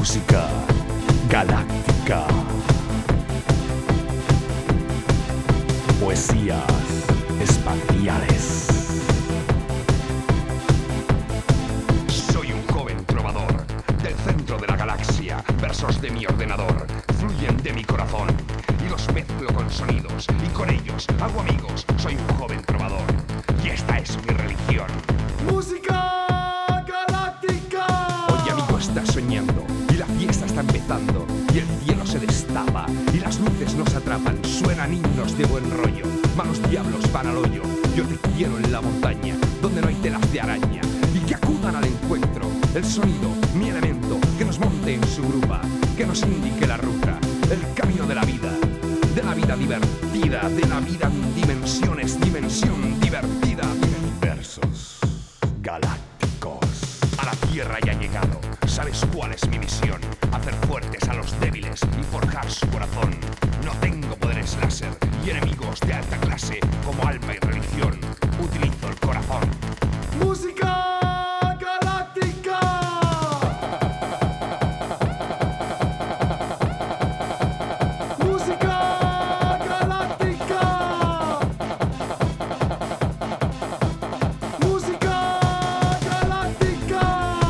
Música galáctica. Poesías espaciales. Soy un joven trovador del centro de la galaxia. Versos de mi ordenador fluyen de mi corazón y los mezclo con sonidos y con ellos hago amigos. Soy un joven trovador y esta es mi religión. ¡Música galáctica! Hoy amigo estás soñando y la fiesta está empezando y el cielo se destapa y las luces nos atrapan. Suenan himnos de buen rollo, malos diablos van al hoyo. Yo te quiero en la montaña donde no hay telas de araña y que acudan al encuentro. El sonido, mi elemento, que nos monte en su grupa, que nos indique la ruta, el camino de la vida divertida, de la vida en dimensiones, dimensión divertida. Versos galácticos. A la Tierra ya he llegado, ¿sabes cuál es mi misión? Hacer fuertes a los débiles y forjar su corazón. No tengo poderes láser y enemigos de alta clase como alma y religión. Utilizo el corazón. ¡Música galáctica! ¡Música galáctica! ¡Música galáctica!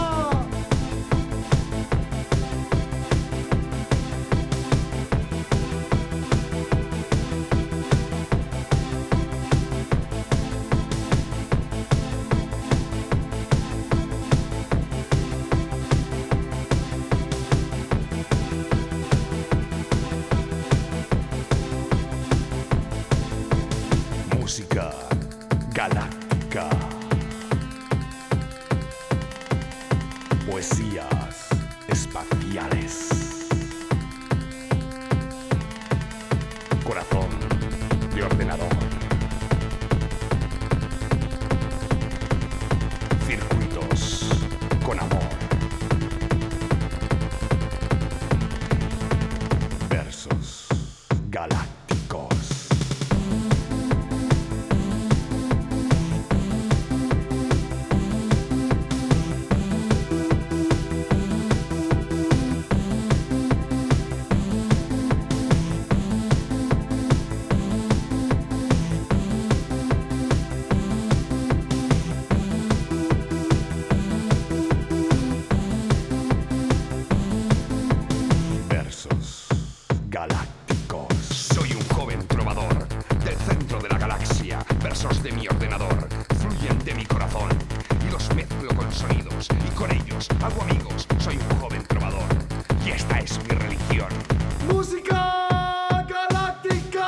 Música galáctica. Poesías espaciales. Corazón de ordenador. Circuitos con amor. Versos galácticos. Versos galácticos. Soy un joven trovador del centro de la galaxia. Versos de mi ordenador fluyen de mi corazón y los mezclo con sonidos y con ellos hago amigos. Soy un joven trovador y esta es mi religión. ¡Música galáctica!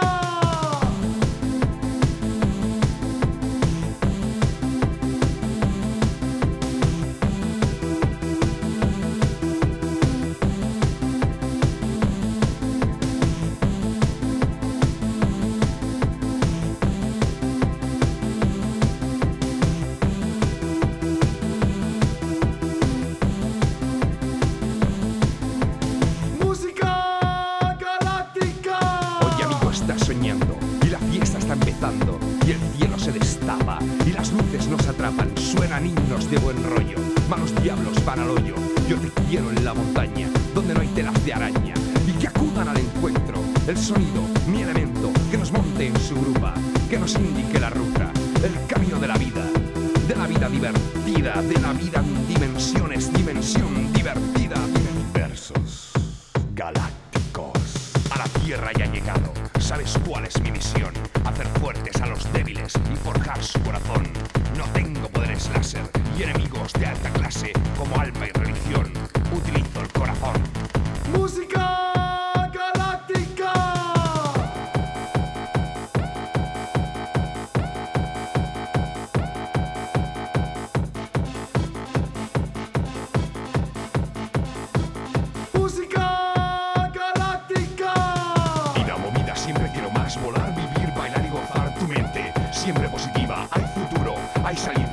¡Música galáctica! Hoy amigo estás soñando y la fiesta está empezando y el cielo se destapa y las luces nos atrapan. Suenan himnos de buen rollo, malos diablos van al hoyo. Yo te quiero en la montaña donde no hay telas de araña y que acudan al encuentro. El sonido, mi elemento, que nos monte en su grupa, que nos indique la ruta, el camino de la vida divertida, de la vida en dimensiones, dimensión divertida. Versos galácticos. A la Tierra ya he llegado, ¿sabes cuál es mi misión? Hacer fuertes a los débiles y forjar su corazón. No tengo poderes láser y enemigos de alta clase como alma y religión. Utilizo el corazón. ¡Música galáctica! ¡Música galáctica! Vida movida, siempre quiero más. Volar, vivir, bailar y gozar tu mente. Siempre positiva, hay futuro, hay salida.